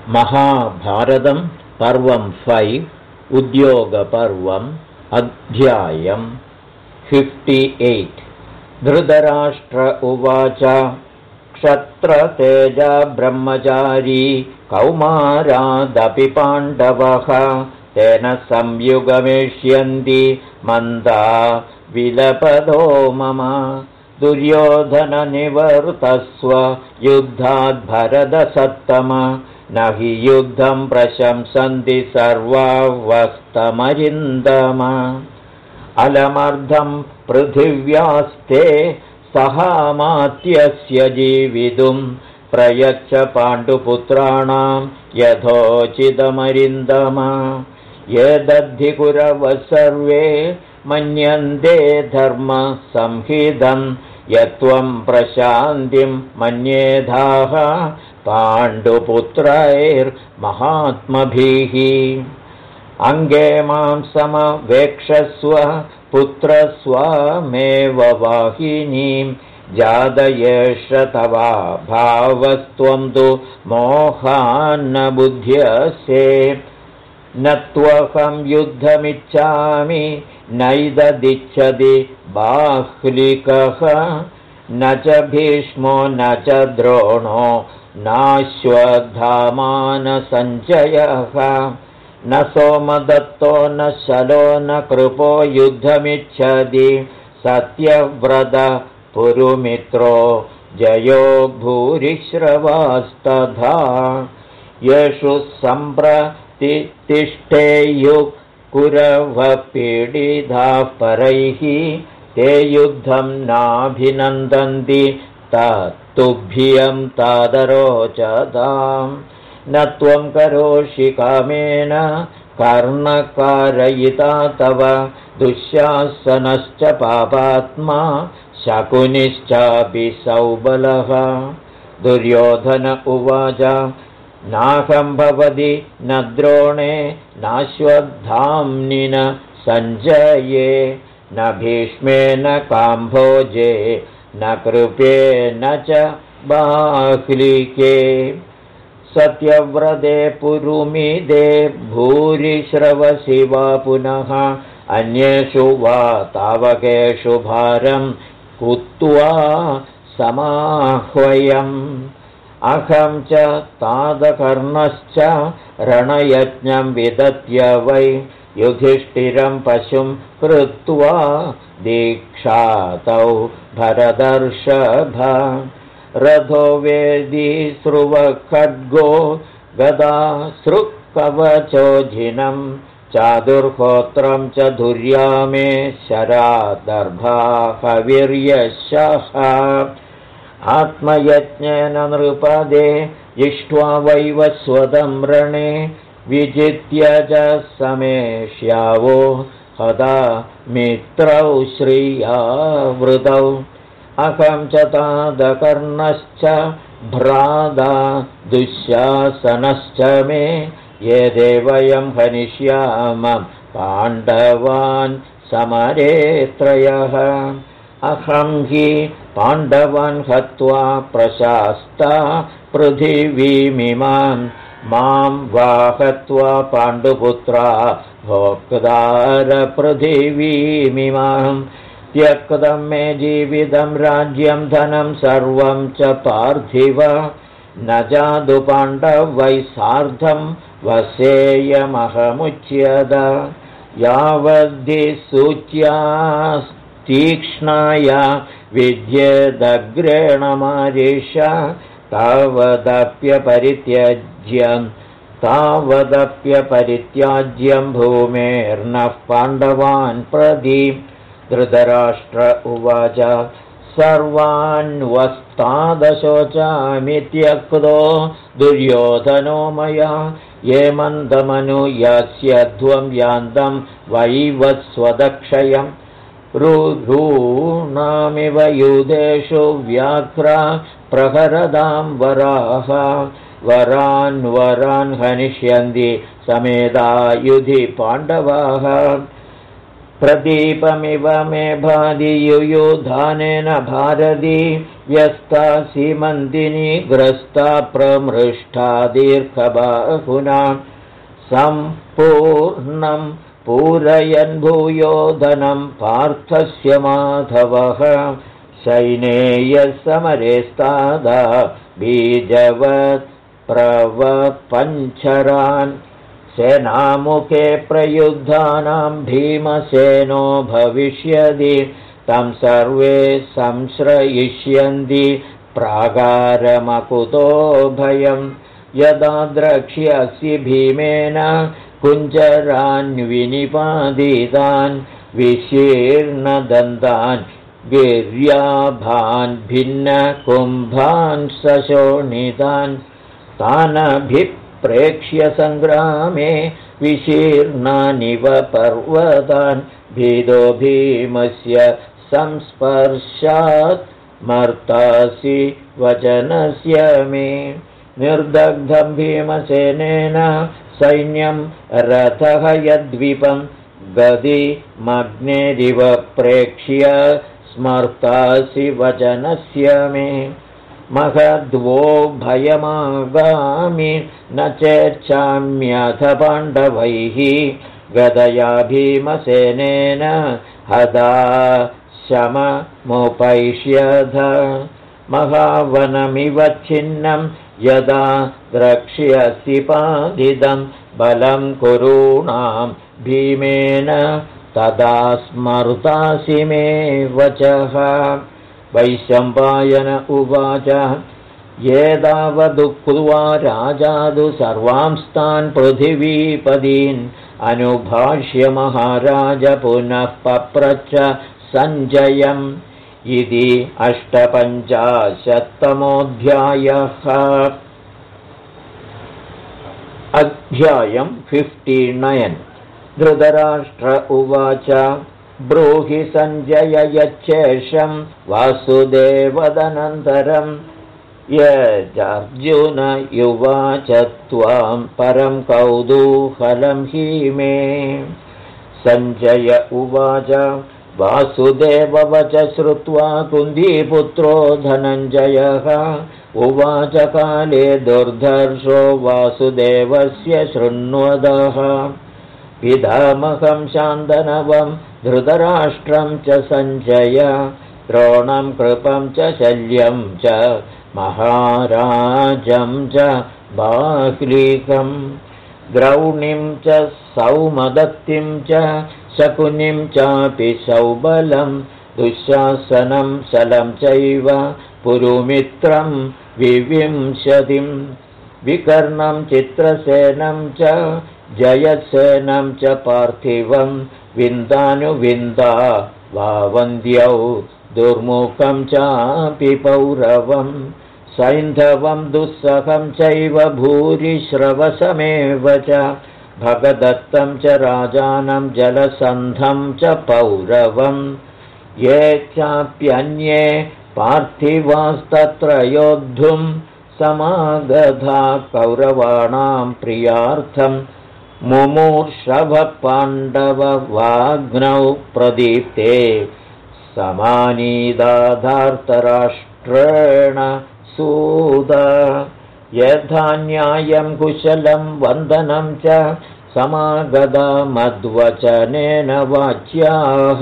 महाभारतं पर्वं 5 उद्योगपर्वम् अध्यायं 58। धृतराष्ट्र उवाच क्षत्रतेजा ब्रह्मचारी कौमारादपि पाण्डवः तेन संयुगमेष्यन्ति मन्दा विलपदो मम दुर्योधननिवर्तस्व युद्धाद्भरतसत्तम न हि युद्धं प्रशंसन्ति सर्वावस्तमरिन्दम अलमर्धं पृथिव्यास्ते सहामात्यस्य जीवितुं प्रयच्छ पाण्डुपुत्राणां यथोचितमरिन्दम ये दद्धि कुरवः सर्वे मन्यन्ते धर्मसंहितं यत्त्वं प्रशान्तिं मन्येधाः पाण्डुपुत्रैर्महात्मभिः अङ्गे मां समवेक्षस्व पुत्रस्वामेव वाहिनीं जादयेष तवा भावस्त्वं तु मोहान्न बुध्यसे न त्वहं युद्धमिच्छामि नैददिच्छति बाह्लिकः न च भीष्मो न च द्रोणो नाश्वत्थामानसञ्जयः न सोमदत्तो न शलो न कृपो युद्धमिच्छति सत्यव्रत पुरुमित्रो जयो भूरिश्रवास्तथा येषु सम्प्रतिष्ठेयुः कुरवः पीडिताः परैः ते युद्धं नाभिनन्दन्ति तत्तुभ्यं तादरोचताम् न त्वं करोषि कामेन कर्णकारयिता तव दुःशासनश्च पापात्मा शकुनिश्चापि सौबलः दुर्योधन उवाच नाहं भवति न द्रोणे नाश्वत्थाम्नि न सञ्जये न भीष्मेन काम्भोजे न कृपेन च बाह्लिके सत्यव्रते पुरुमिदे भूरिश्रवसि वा पुनः अन्येषु वा तावकेषु भारं कुत्वा समाह्वयम् अहं च तादकर्णश्च रणयज्ञं विदत्य वै युधिष्ठिरं पशुं कृत्वा दीक्षातौ भरतर्षभ रथो वेदी स्रुवखड्गो गदा सृक्कवचोजिनं चादुर्होत्रं च धुर्यामे शरादर्भाहवीर्यशः आत्मयज्ञेन नृपदे इष्ट्वा वैवस्वतं रणे विजित्य च समेष्यावो हदा मित्रौ श्रियावृतौ अहं च तादकर्णश्च भ्राता दुःशासनश्च मे ये वयं हनिष्यामः पाण्डवान् समरे त्रयः अहं हि पाण्डवान् हत्वा प्रशास्ता पृथिवीमिमां मां वाहत्वा पाण्डुपुत्रा भोक्तारपृथिवीमिमां त्यक्तं मे जीवितं राज्यं धनं सर्वं च पार्थिव न जादु पाण्डवै सार्धं वसेयमहमुच्यत यावद्धि सूच्यास्तीक्ष्णाया विद्येदग्रेण मारीश तावदप्यपरित्याज्यं भूमेर्नः पाण्डवान् प्रति धृतराष्ट्र उवाच सर्वान्वस्तादशोचामि त्यक्तो दुर्योधनो मया ये मन्दमनुयास्यध्वं यान्तं वैवस्वदक्षयम् रुरूणामिव युधेषु व्याघ्रा प्रहरदां वराः वरान् हनिष्यन्ति समेधा युधि पाण्डवाः प्रदीपमिव मे भाति युयुधानेन भारती व्यस्ता सीमन्तिनी ग्रस्ता प्रमृष्टा दीर्घबाहुना सम्पूर्णं पूरयन् भूयोधनं पार्थस्य माधवः सैनेयः समरेस्तादा बीजवत् प्रवपञ्चरान् सेनामुखे प्रयुद्धानां भीमसेनो भविष्यति तं सर्वे संश्रयिष्यन्ति प्रागारमकुतो भयं यदा द्रक्ष्यसि भीमेन कुञ्जरान् विनिपादितान् विशीर्णदन्तान् गिर्याभान् भिन्नकुम्भान् सशोणितान् तानभिप्रेक्ष्य सङ्ग्रामे विशीर्णानिव पर्वतान् भीतो भीमस्य संस्पर्शात् मर्तासि वचनस्य मे निर्दग्धं भीमसेनेन सैन्यं रथः यद्विपं गदिमग्नेरिव प्रेक्ष्य स्मर्तासि वचनस्य मे महद्वो भयमागामि न चेच्छाम्यथ पाण्डवैः गदया भीमसेनेन हदा शममुपैष्यथ महावनमिव छिन्नं यदा द्रक्ष्यसि पादिदं बलं कुरूणां भीमेन तदा स्मर्तासि मे वचः वैशम्पायन उवाच एतावदुक्त्वा राजादु सर्वांस्तान् पृथिवीपदीन् अनुभाष्य महाराज पुनः पप्रच्छ सञ्जयम् इति 58तमोऽध्यायः। अध्यायं 59। धृतराष्ट्र उवाच ब्रूहि सञ्जय यच्चेषं वासुदेवदनन्तरं यजार्जुन युवाच त्वां परं कौतूहलं हि मे। सञ्जय उवाच वासुदेववच श्रुत्वा कुन्तीपुत्रो धनञ्जयः उवाच काले दुर्धर्षो वासुदेवस्य शृण्वदः पितामहं शान्तनवं धृतराष्ट्रं च सञ्जय द्रोणं कृपं च शल्यं च महाराजं च बाह्लिकं द्रौणीं च सौमदत्तिं च शकुनिं चापि सौबलं दुःशासनं शलं चैव पुरुमित्रं विंशतिं विकर्णं चित्रसेनं च जयसेनं च पार्थिवं विन्दानुविन्दा वावन्द्यौ दुर्मुखं चापि पौरवं सैन्धवं दुःसहं चैव भूरिश्रवसमेव च भगदत्तं च राजानं जलसन्धं च पौरवं ये चाप्यन्ये पार्थिवास्तत्र योद्धुं समागधा कौरवाणां प्रियार्थं मुमूर्षभः पाण्डववाग्नौ प्रदीप्ते समानीदाधार्तराष्ट्रेण सूद यथा न्यायं कुशलं वन्दनं च समागदा मद्वचनेन वाच्याः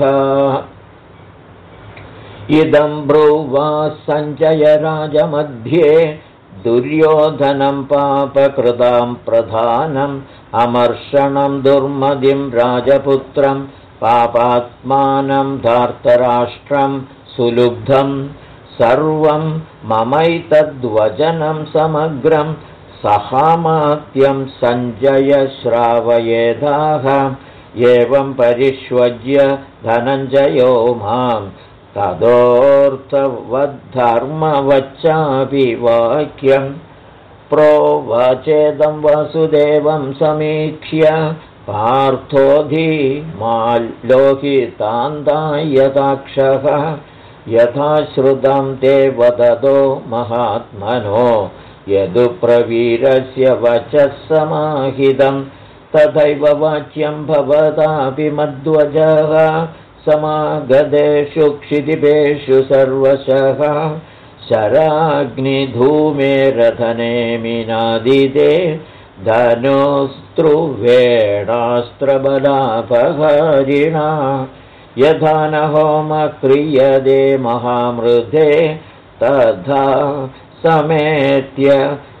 इदं ब्रूवा सञ्जय राजमध्ये दुर्योधनं पापकृतां प्रधानम् अमर्षणं दुर्मदिं राजपुत्रं पापात्मानं धार्तराष्ट्रं सुलुब्धं सर्वं ममैतद्वचनं समग्रं सहामात्यं सञ्जय श्रावयेदाह एवं परिष्वज्य धनञ्जयो मां तदोऽर्थवद्धर्मवच्चापि वाक्यं प्रोवाचेदं वासुदेवं समीक्ष्य पार्थोऽधिमाल्लोहितान्तायताक्षः यथा श्रुतं ते वदतो महात्मनो यदुप्रवीरस्य वचः समाहितं तथैव वाच्यं भवतापि मध्वजः समागतेषु क्षितिपेषु सर्वशः शराग्निधूमे रथनेमिनादिते धनुस्त्रुवेणास्त्रबलापहारिणा यथा न होम क्रियते महामृधे तथा समेत्य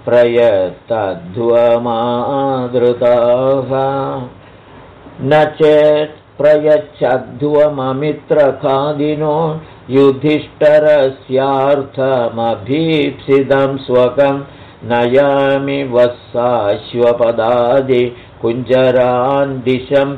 प्रयतध्वमादृताः न चेत् प्रयच्छध्वममित्रखादिनो युधिष्ठरस्यार्थमभीप्सितं स्वकं नयामि वत्साश्वपदादिकुञ्जरान् दिशं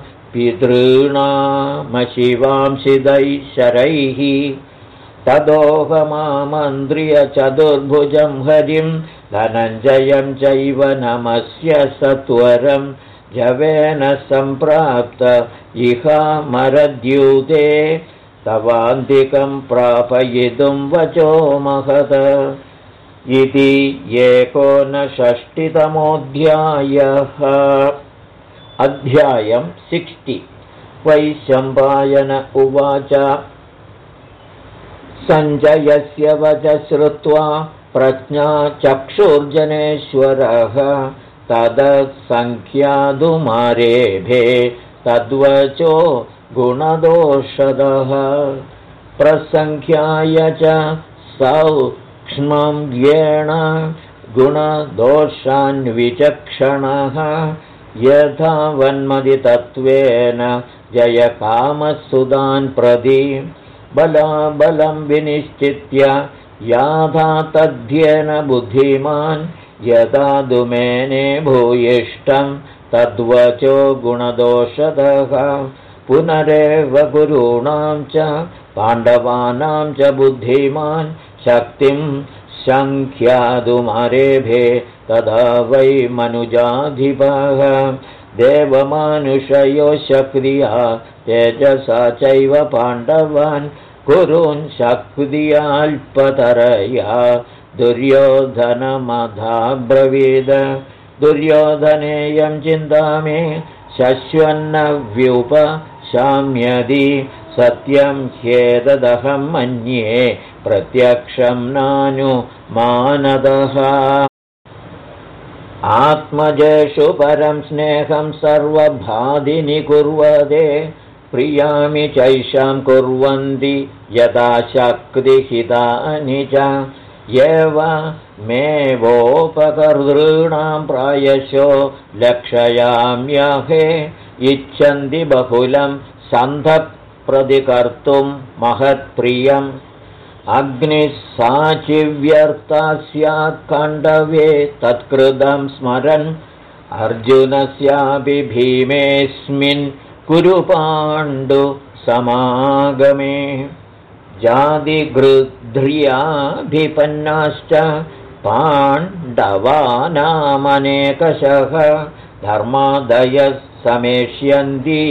पितॄणामशिवांसिदैः शरैः तदोहमामन्त्र्य चतुर्भुजं हरिं धनञ्जयं चैव नमस्य सत्वरं जवेन सम्प्राप्त इहामरद्यूते तवान्तिकं प्रापयितुं वचो महद इति 59तमोऽध्यायः। अध्यायं 60। वैशम्पायन उवाच सञ्जयस्य वच श्रुत्वा प्रज्ञाचक्षुर्जनेश्वरः तदसङ्ख्यादुमारेभे तद्वचो गुणदोषदः प्रसङ्ख्याय च सौक्ष्मं येण गुणदोषान्विचक्षणः यथा वन्मदितत्वेन जयकामसुदान् प्रति बलाबलं विनिश्चित्य याथा तद्ध्येन बुद्धिमान् यदा दुमेने भूयिष्ठं तद्वचो गुणदोषदः पुनरेव गुरूणां च पाण्डवानां च बुद्धिमान् शक्तिं सङ्ख्यादुमारेभे तदा वै मनुजाधिपः देवमानुषयो शक्रिया तेजसा चैव पाण्डवान् कुरून् शक्तियाल्पतरया दुर्योधनमधाब्रवीद दुर्योधनेयं चिन्ता मे शश्वन्नव्युपशाम्यदि सत्यं ह्येतदहं मन्ये प्रत्यक्षं नानुमानदः आत्मजेषु परं स्नेहं सर्वभादिनि कुर्वते प्रियामि चैषां कुर्वन्ति यदा शक्तिहितानि च एव मेवोपकर्तॄणां प्रायशो लक्षयाम्यहे इच्छन्ति बहुलं सन्धप्रतिकर्तुं महत्प्रियम् अग्निः साचिव्यर्था स्यात् काण्डवे तत्कृतं स्मरन् अर्जुनस्यापि भीमेऽस्मिन् कुरु पाण्डु समागमे जातिगृध्र्याभिपन्नाश्च पाण्डवानामनेकशः धर्मादयः समेष्यन्ति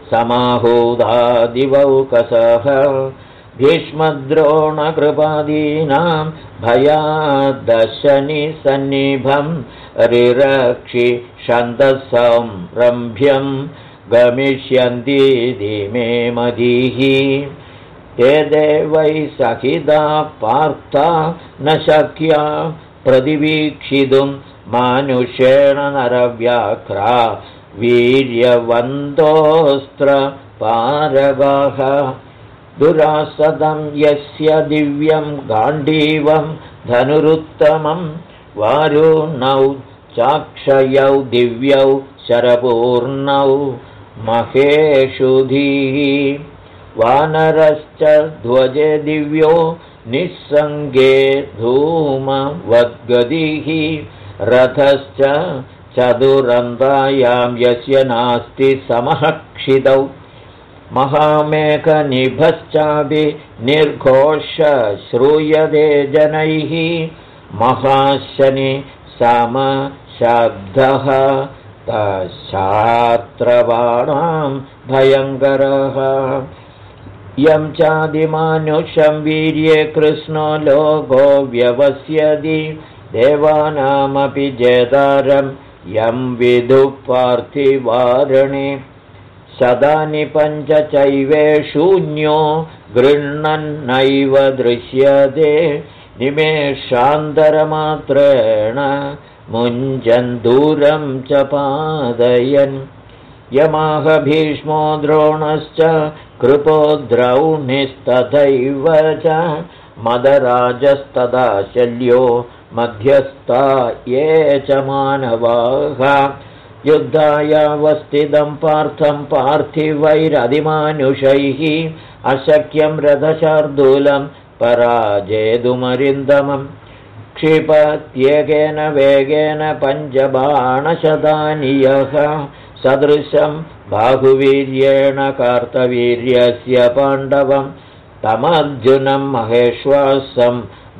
समाहूदादिवौकसः भीष्मद्रोणकृपादीनां भयादशनिसन्निभं रिरक्षि शन्दसंरम्भ्यं गमिष्यन्तीति मे मतिः ते देवै सहिता पार्था न शक्या प्रतिवीक्षितुं मानुषेण नरव्याघ्रा वीर्यवन्तोऽस्त्रपारगाः दुरासदं यस्य दिव्यं गाण्डीवं धनुरुत्तमं वारुणौ चाक्षयौ दिव्यौ शरपूर्णौ महेषुधिः वानरश्च ध्वजे दिव्यो निस्सङ्गे धूमवद्गतिः रथश्च चतुरन्तायां यस्य नास्ति समः क्षितौ महामेघनिभश्चापि निर्घोष श्रूयते जनैः महाशनि समशब्दः तच्छात्रवाणां भयङ्करः यं चादिमानुषं वीर्ये कृष्णो लोको व्यवस्यति देवानामपि जेतारं यं विदुः पार्थिवारणे शतानि 5 चैवेशून्यो गृह्णन्नैव दृश्यते निमेषान्तरमात्रेण मुञ्जन् दूरं च पादयन् यमाह भीष्मो द्रोणश्च कृपो द्रौणिस्तथैव च मदराजस्तदा शल्यो मध्यस्था ये च मानवाः युद्धायावस्थितं पार्थं पार्थिवैरधिमानुषैः अशक्यं रथशार्दूलं पराजेतुमरिन्दमं क्षिपत्येकेन वेगेन 5 बाणशतानि यः सदृशं बाहुवीर्येण कार्तवीर्यस्य पाण्डवं तमर्जुनं महेश्वासं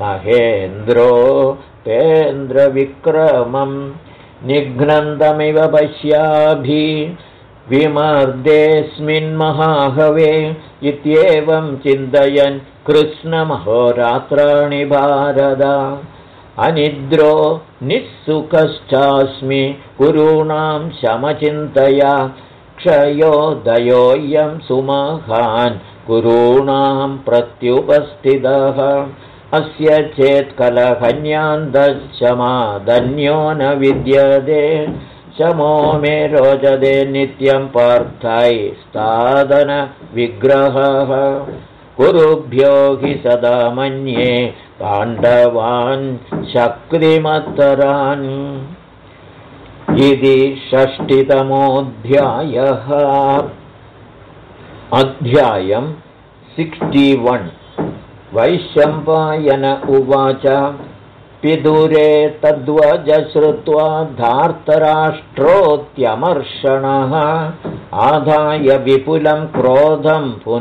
महेन्द्रोपेन्द्रविक्रमम् निघ्नन्तमिव पश्याभि विमर्देऽस्मिन्महाहवे इत्येवं चिन्तयन् कृष्णमहोरात्राणि भारत अनिद्रो निःसुखश्चास्मि कुरूणां शमचिन्तया क्षयोदयोऽयं सुमहान् कुरूणां प्रत्युपस्थितः अस्य चेत्कलहन्यान्तशमादन्यो न विद्यते शमो मे रोचते नित्यं पार्थैस्तादनविग्रहः कुरुभ्यो हि सदा मन्ये पाण्डवान् शक्तिमत्तरान् इति 6तमोऽध्यायः अध्यायं 61 वैशम्पायन उवाच पिदुरे तद्वज श्रुत्वा धार्तराष्ट्रोऽत्यमर्षणः आधाय विपुलं क्रोधं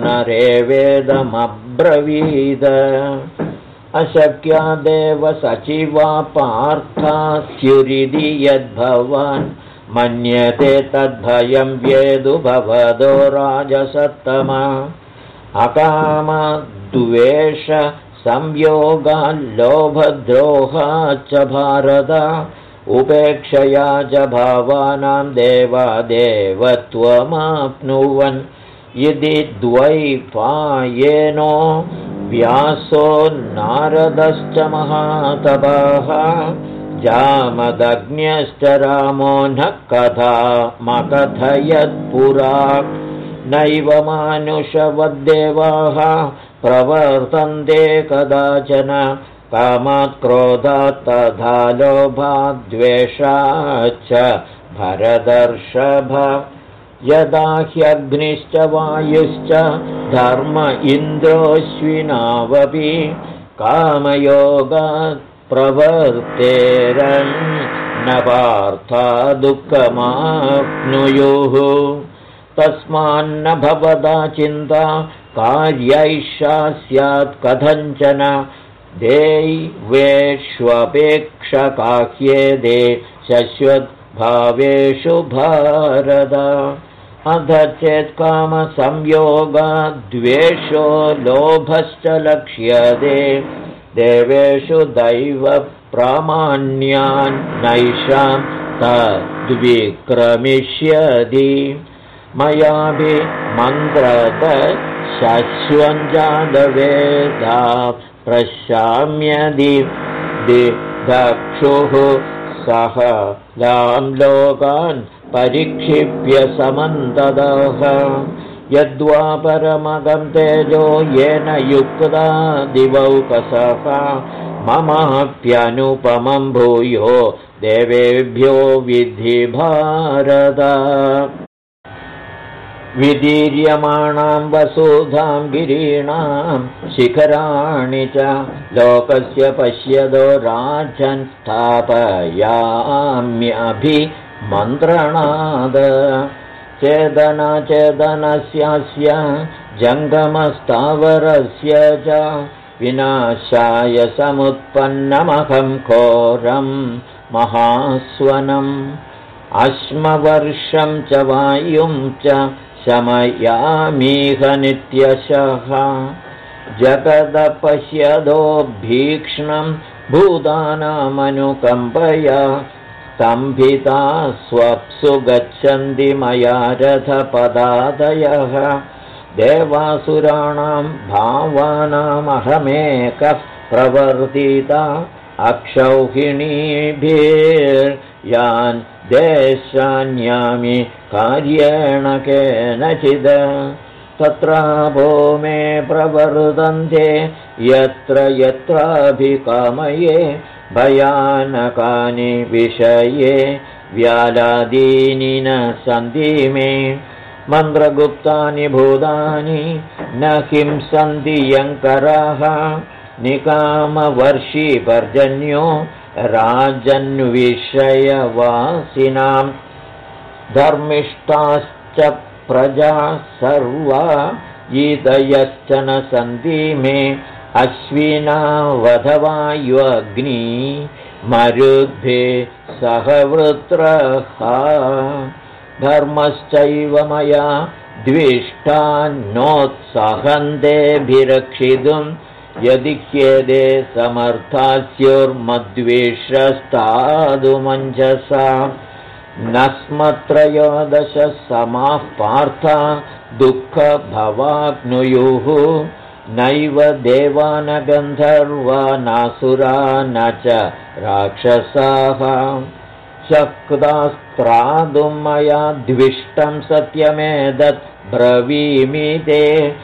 पुनरेवेदमब्रवीद अशक्या देव सचिवा पार्था स्युरिति यद्भवान् मन्यते तद्भयं वेदु भवदो राजसत्तमा अकामद्वेष संयोगाल्लोभद्रोहाच्च भारत उपेक्षया च भावानां देवादेवत्वमाप्नुवन् इति द्वैपायनो व्यासो नारदश्च महातपः जामदग्न्यश्च रामो न कथामकथयत्पुरा नैव मानुषवद्देवाः प्रवर्तन्ते कदाचन कामात् क्रोधात् तथा लोभाद्वेषाच्च भरतर्षभ यदा ह्यग्निश्च वायुश्च धर्म इन्द्रोऽश्विनावपि कामयोगात् प्रवर्तेरन् न पार्था दुःखमाप्नुयुः तस्मान्न भवदा चिन्ता कार्यैषा स्यात् कथञ्चन देवैवेष्वपेक्षकाह्येदे शश्वद्भावेषु भारत अथ चेत् कामसंयोगाद्वेषो लोभश्च लक्ष्यते देवेषु दैवप्रामाण्यान्नैषां तद्विक्रमिष्यति मयाभि मन्त्रत शश्वञ्जातवेदा प्रशाम्यदि दिदक्षुः सह लां लोकान् परिक्षिप्य समन्ततः यद्वा परमगं तेजो येन युक्ता दिवौकसः ममाप्यनुपमं भूयो देवेभ्यो विद्धि भारत विदीर्यमाणां वसुधां गिरीणां शिखराणि च लोकस्य पश्यदो राजन् स्थापयाम्यभिमन्त्रणाद चेदनस्यास्य जङ्गमस्थावरस्य च विनाशाय समुत्पन्नमहं घोरं महास्वनम् अश्मवर्षं च वायुं च शमयामीह नित्यशः जगदपश्यदो भीक्ष्णं भूतानामनुकम्पया स्तम्भिता स्वप्सु गच्छन्ति मया रथपदादयः देवासुराणां भावानामहमेकः प्रवर्तिता अक्षौहिणीभिर्यान् देशान्यामि कार्येण केनचिद तत्रापो मे प्रवर्तन्ते यत्र यत्राभिकामये भयानकानि विषये व्यालादीनि न सन्ति मे मन्त्रगुप्तानि भूतानि न हिंसन्ति यङ्कराः निकामवर्षीपर्जन्यो राजन्विषयवासिनां धर्मिष्ठाश्च प्रजा सर्वा यीतयश्च न सन्ति मे अश्विनावधवायुअग्नि मरुद्भे सह वृत्रः धर्मश्चैव मया द्विष्टान्नोत्सहन्तेभिरक्षितुं यदि ह्येदे समर्थास्युर्मद्विषस्तादुमञ्जसा न स्मत्रयोदश समाः पार्था दुःखभवाप्नुयुः नैव देवा न गन्धर्वा नासुरा न च राक्षसाः शक्तास्त्रादुं मया द्विष्टं सत्यमेतत् ब्रवीमि ते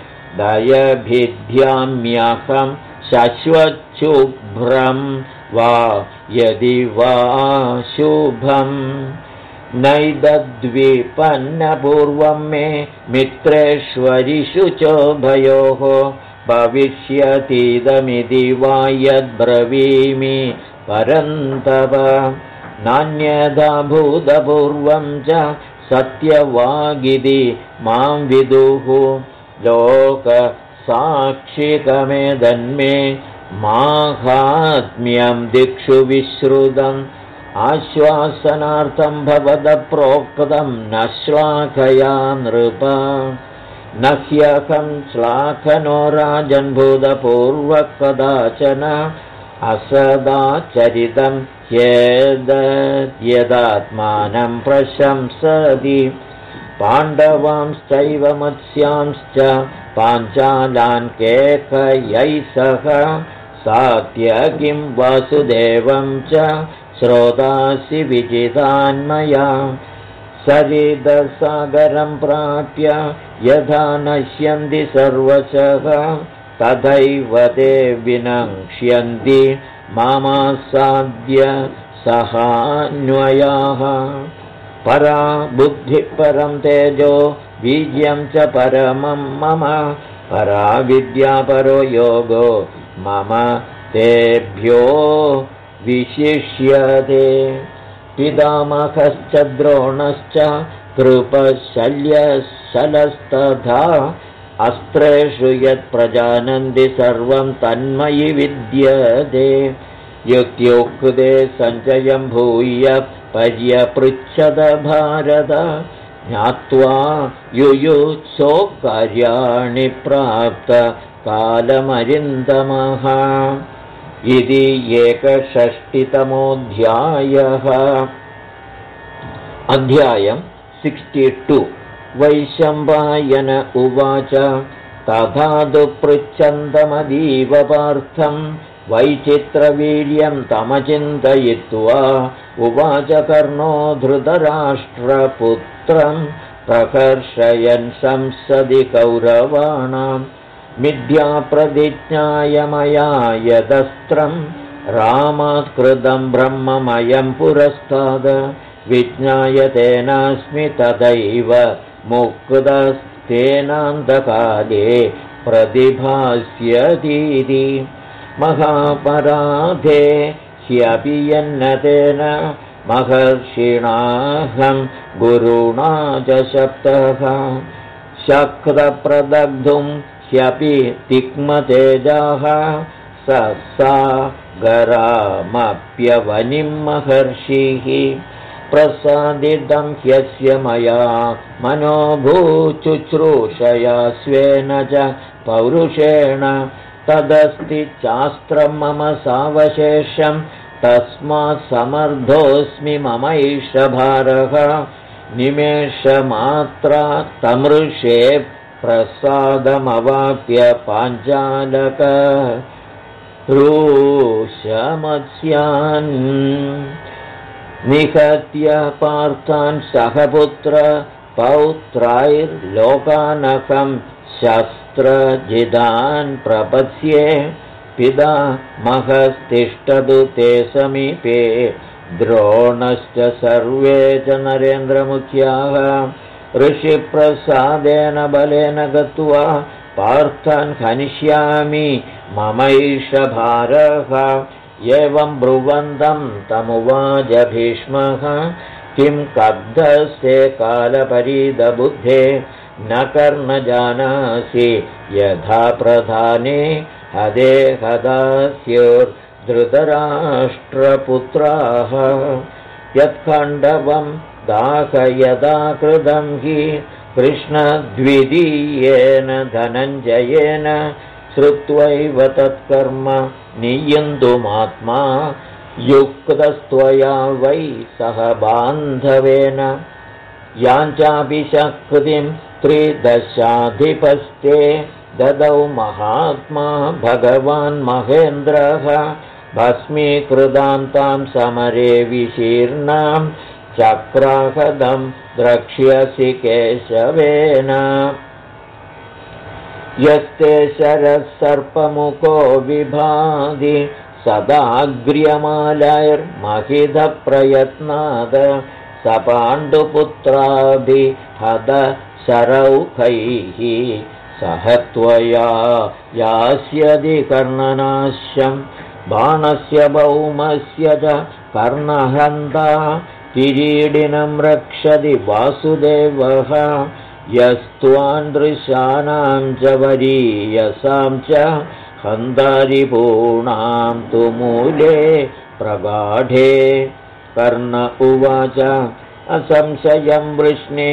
दयभिद्याम्यहं शश्वच्छुभ्रं वा यदि वा शुभम् नैदद्विपन्नपूर्वं मे मित्रेष्वरिषु चोभयोः भविष्यतीदमिति वा यद्ब्रवीमि परन्तप नान्यथा भूतपूर्वं च सत्यवागिति मां विदुः लोकसाक्षिकमेदन्मे माहात्म्यं दिक्षु विश्रुतम् आश्वासनार्थं भवतः प्रोक्तं न श्लाघया नृप न ह्यहं श्लाघनो राजन्भूतपूर्वः कदाचन असदाचरितं ह्येतद्यदात्मानं प्रशंसति पाण्डवांश्चैव मत्स्यांश्च पाञ्चालान् केकयैः सह सात्यकिं वासुदेवं च श्रोतासि विजितान्मया सरितसागरं प्राप्य यथा नश्यन्ति सर्वशः तथैव ते विनक्ष्यन्ति मामासाद्य सहान्वयाः परा बुद्धिः परं तेजो बीज्यं च परमं मम परा विद्या परो योगो मम तेभ्यो विशिष्यते पितामहश्च द्रोणश्च कृपशल्यशलस्तथा अस्त्रेषु यत्प्रजानन्ति सर्वं तन्मयि विद्यते युक्त्युक्ते सञ्चयं भूय पर्यपृच्छद भारत ज्ञात्वा युयुत्सो कार्याणि प्राप्त कालमरिन्दमः इति 61तमोऽध्यायः अध्यायं 62 वैशम्पायन उवाच तथा तु पृच्छन्तमदीव पार्थं वैचित्रवीर्यं तमचिन्तयित्वा उवाच कर्णो धृतराष्ट्रपुत्रं प्रकर्षयन् संसदि कौरवाणां मिथ्याप्रतिज्ञाय मया यदस्त्रं रामात् कृतं ब्रह्ममयं पुरस्ताद विज्ञाय तेनास्मि तदैव मुक्तस्तेनान्तकाले प्रतिभास्यतीति महापराधे ह्यपि यन्नतेन महर्षिणाहं गुरुणा च शप्तः शक्तप्रदग्धुं ह्यपि तिक्मतेजाः ससागरामप्यवनिं महर्षिः प्रसादितं ह्यस्य मया मनोभूचुश्रूषया स्वेन च पौरुषेण तदस्ति चास्त्रं मम सावशेषं तस्मात् समर्थोऽस्मि ममैषभारः निमेषमात्रा तमृषे प्रसादमवाप्य पाञ्चालक रूषमत्स्यान् निहत्य पार्थान् सहपुत्र पौत्राैर्लोकानकं शस्त्रजिदान् प्रपत्स्ये पिता महस्तिष्ठतु ते समीपे द्रोणश्च सर्वे च नरेन्द्रमुख्याः ऋषिप्रसादेन बलेन गत्वा पार्थान् हनिष्यामि ममैषभारः एवं ब्रुवन्तं तमुवाच भीष्मः किं कब्धस्ते कालपरीदबुद्धे न कर्म जानासि यथा प्रधाने हदे हदास्योर्धृतराष्ट्रपुत्राः यत्खण्डवं दाहयदा कृतं हि कृष्णद्वितीयेन धनञ्जयेन श्रुत्वैव तत्कर्म नियन्तुमात्मा युक्तस्त्वया वै सह बान्धवेन याञ्चापि शक्तिं त्रिदशाधिपस्ते ददौ महात्मा भगवान् महेन्द्रः भस्मीकृतां तां समरे विशीर्णां चक्राहदं द्रक्ष्यसि केशवेन यस्ते शरः सर्पमुखो विभाधि सदाग्र्यमालैर्महितप्रयत्नाद स पाण्डुपुत्राभिहत शरौखैः सह त्वया यास्यदि कर्णनाश्यं बाणस्य भौमस्य च कर्णहन्ता किरीटिनं रक्षति वासुदेवः यस्त्वान्दृशानां च वरीयसां च हन्तारिपूर्णां तु मूले प्रगाढे कर्ण उवाच असंशयं वृष्णे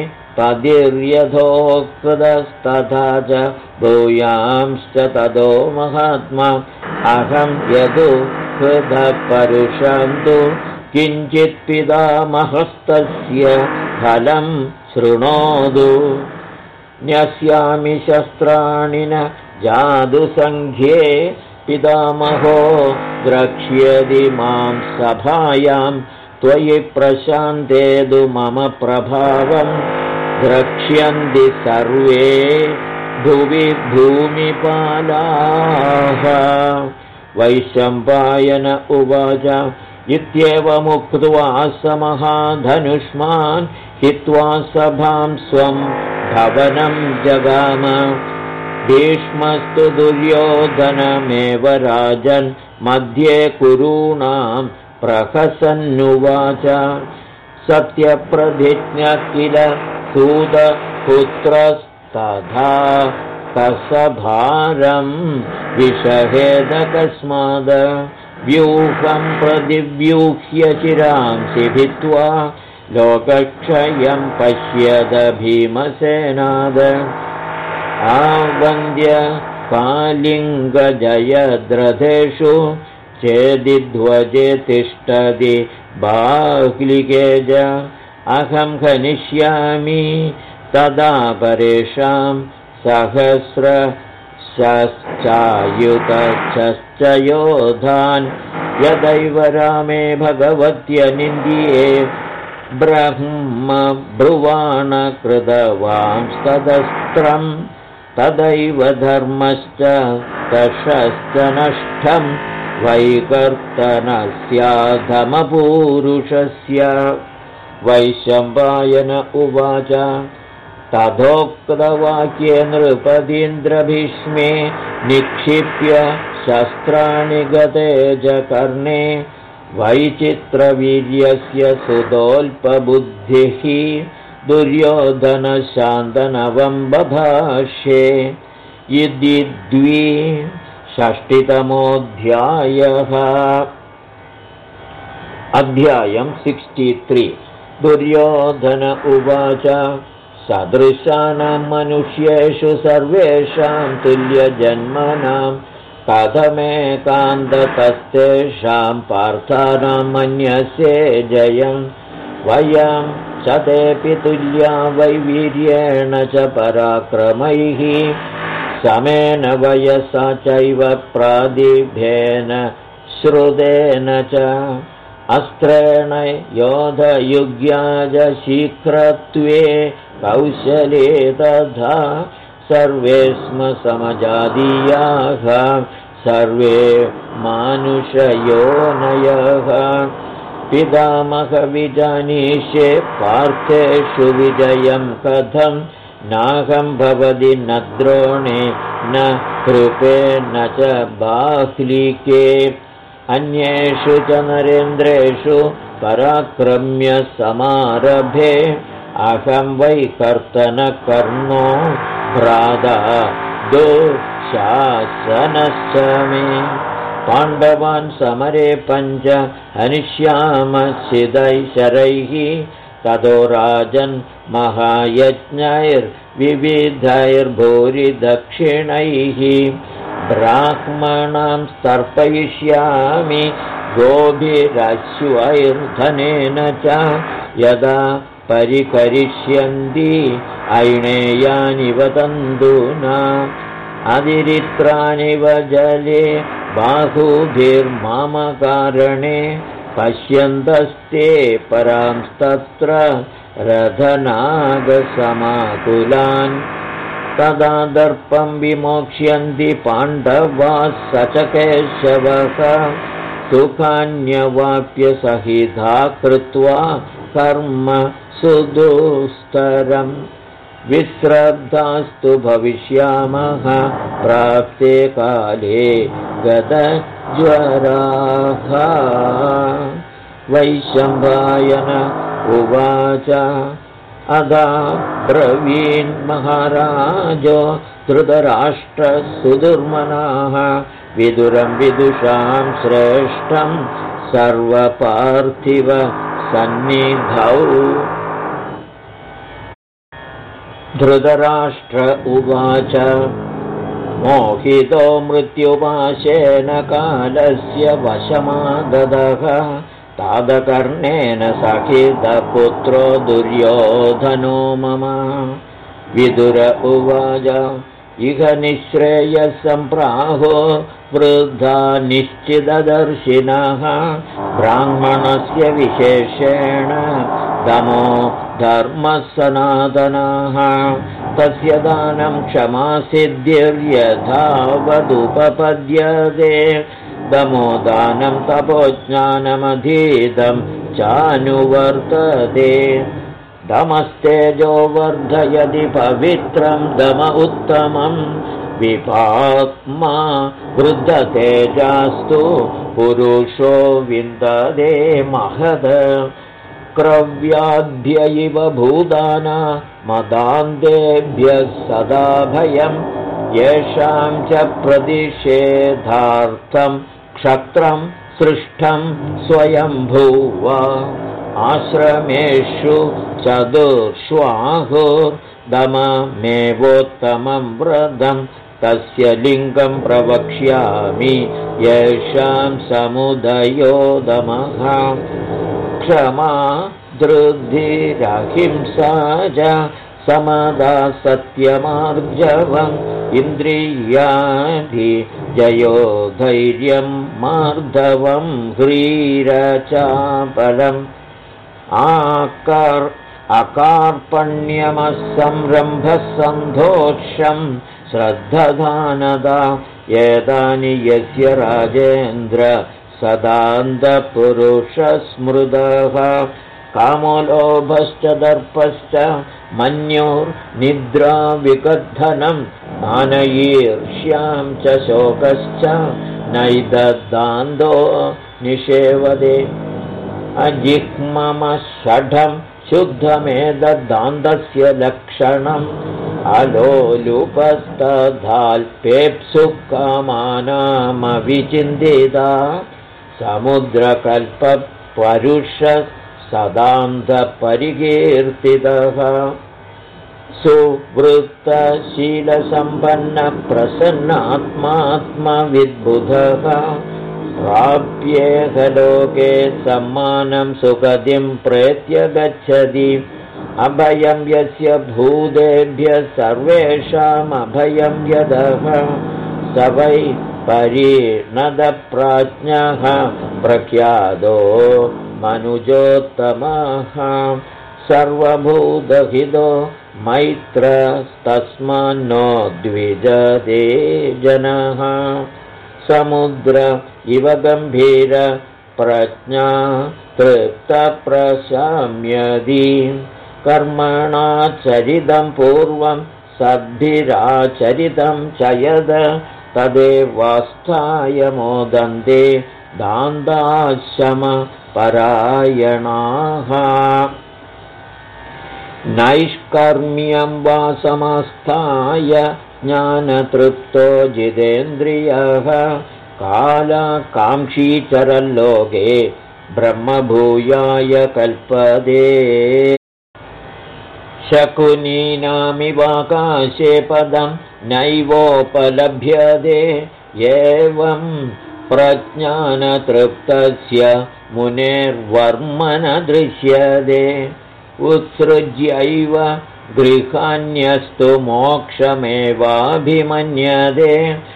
पदिर्यथोक्तस्तथा च भूयांश्च ततो महात्मा अहं यदु हृदपरुषं तु किञ्चित् पितामहस्तस्य फलं शृणोतु न्यस्यामि शस्त्राणि न जादुसङ्ख्ये पितामहो द्रक्ष्यति मां सभायां त्वयि प्रशान्तेदु मम प्रभावं द्रक्ष्यन्ति सर्वे भुवि भूमिपालाः वैशम्पायन उवाच इत्येवमुक्त्वा स महाधनुष्मान् हित्वा सभां स्वं भवनं जगाम भीष्मस्तु दुर्योधनमेव राजन् मध्ये कुरूणां प्रहसन्नुवाच सत्यप्रतिज्ञा किल सूतपुत्रस्तथा कसभारं विषहेद कस्माद व्यूहं प्रतिव्यूह्य चिरांसि भित्त्वा लोकक्षयं पश्यद भीमसेनाद आवन्द्य कालिङ्गजयद्रथेषु चेदिध्वजे तिष्ठति बाह्लिकेज अहं हनिष्यामि तदा परेषां सहस्रश्चायुतश्च योधान् यदैव रामे भगवत्यनिन्द्ये ब्रह्म ब्रुवाण कृतवांस्तदस्त्रं तदैव धर्मश्च तशश्च नष्टं वैकर्तनस्याधमपूरुषस्य वैशम्पायन उवाच तथोक्तवाक्ये नृपतीन्द्रभीष्मे निक्षिप्य शस्त्राणि गते च कर्णे वैचित्रवीर्यस्य सुतोऽल्पबुद्धिः दुर्योधनशान्तनवं बभाष्ये इति 260तमोऽध्यायः अध्यायं 63 दुर्योधन उवाच सदृशानां मनुष्येषु सर्वेषां तुल्यजन्मनां कथमेकान्ततस्तेषां पार्थानां मन्यसे जयं वयं सतेऽपि तुल्या वैवीर्येण च पराक्रमैः समेन वयसा चैव प्रादिभ्येन श्रुतेन च अस्त्रेण योधयुग्याज शीघ्रत्वे कौशले तथा सर्वे स्म समजादीयाः सर्वे मानुषयोनयः पितामहविजानीष्ये पार्थेषु विजयं कथं नाहं भवति न द्रोणे न कृपे न च बाह्लिके अन्येषु च नरेन्द्रेषु पराक्रम्य समारभे अहं वै कर्तनकर्णो भ्राता दुःशासनश्च मे पाण्डवान् समरे पञ्च हनिष्यामश्चिदैशरैः ततो राजन् महायज्ञैर्विविधैर्भूरिदक्षिणैः ब्राह्मणां तर्पयिष्यामि गोभिरश्वैर्धनेन च यदा परिकरिष्यन्ति ऐणेयानिव तन्दूना अतिरित्राणिव जले बाहुभिर्मामकारणे पश्यन्तस्ते परांस्तत्र रथनागसमाकुलान् तदा दर्पं विमोक्ष्यन्ति पाण्डवाः स च केशवः सुखान्यवाप्य सहिता कृत्वा कर्म सुदुस्तरम् विश्रद्धास्तु भविष्यामः प्राप्ते काले गतज्वराः वैशम्पायन उवाच अदा ब्रवीन् महाराजो धृतराष्ट्रसुदुर्मनाः विदुरं विदुषां श्रेष्ठं सर्वपार्थिव सन्निधौ धृतराष्ट्र उवाच मोहितो मृत्युपाशेन कालस्य वशमागतः तादकर्णेन सखितपुत्रो दुर्योधनो मम विदुर उवाच इह निःश्रेयसम्प्राहो वृद्धा निश्चितदर्शिनः ब्राह्मणस्य विशेषेण दमो धर्मः सनातनः तस्य दानं क्षमासिद्धिर्यथावदुपपद्यते दमोदानं तपोज्ञानमधीतं चानुवर्तते दमस्तेजो वर्धयति पवित्रं दम उत्तमं विपात्मा वृद्धतेजास्तु पुरुषो विन्दते महद क्रव्याद्य इव भूताना मदान्तेभ्यः सदा भयं येषां च प्रतिषेधार्थं क्षत्रं सृष्टं स्वयंभुवा आश्रमेषु चतुर्ष्वाहुर्दममेवोत्तमं व्रतं तस्य लिङ्गं प्रवक्ष्यामि येषां समुदयो दमः क्षमा धृतिरहिंसा च समदा सत्यमार्जवम् इन्द्रियाधिजयो धैर्यं मार्दवं ह्रीरचापलम् अकार्पण्यमसंरम्भः सन्तोषं श्रद्धधानदा एतानि यस्य राजेन्द्र सदान्तपुरुषस्मृतः कामोलोभश्च दर्पश्च मन्योर्निद्राविकद्धनं मानयीर्ष्यां च शोकश्च नैददान्तो निषेवदे अजिह्ममषढं शुद्धमेतद्दान्तस्य लक्षणम् अलोलुपस्तधाल्पेप्सुकामानामविचिन्तिता समुद्रकल्पपरुष सदान्धपरिकीर्तितः सुवृत्तशीलसम्पन्नप्रसन्नात्मात्मविद्बुधः प्राप्येह लोके सम्मानं सुगतिं प्रेत्य गच्छति अभयं यस्य भूतेभ्यः सर्वेषामभयं यदः स वै परिणतप्राज्ञः प्रख्यातो मनुजोत्तमः सर्वभूतहितो मैत्रस्तस्मान्नो द्विजते जनः समुद्र इव गम्भीर प्रज्ञा तृप्तप्रशम्यति कर्मणा चरितं पूर्वं सद्भिराचरितं च यद तदेवास्थाय मोदन्ते दान्ताशमपरायणाः नैष्कर्म्यं वा समास्थाय ज्ञानतृप्तो जितेन्द्रियः कालाकाङ्क्षी चरल्लोके ब्रह्मभूयाय कल्पते शकुनीनामिवाकाशे पदं नैवोपलभ्यते एवं प्रज्ञानतृप्तस्य मुनेर्वर्मन दृश्यते उत्सृज्यैव गृहान्यस्तु मोक्षमेवाभिमन्यते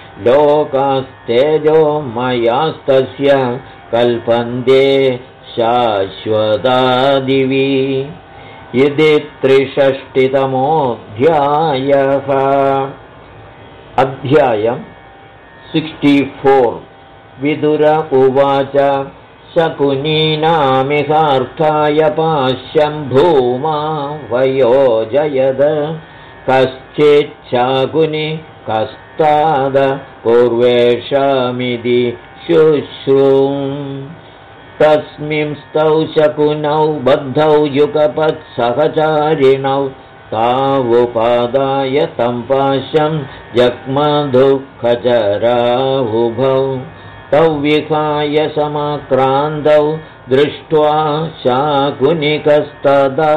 लोकास्तेजोमयास्तस्य कल्पन्ते शाश्वतादिवि इति 63तमोऽध्यायः अध्यायं 64 विदुर उवाच शकुनीनामिहार्थाय पाश्यं भूमा वयोजयद कश्चिच्छकुनि कस्ताद पूर्वेषामिति शुश्रूम् तस्मिंस्तौ शकुनौ बद्धौ युगपत्सहचारिणौ तावुपादाय तं पाशं जग्मदुःखचराहुभौ तौ विहाय समाक्रान्तौ दृष्ट्वा शाकुनिकस्तदा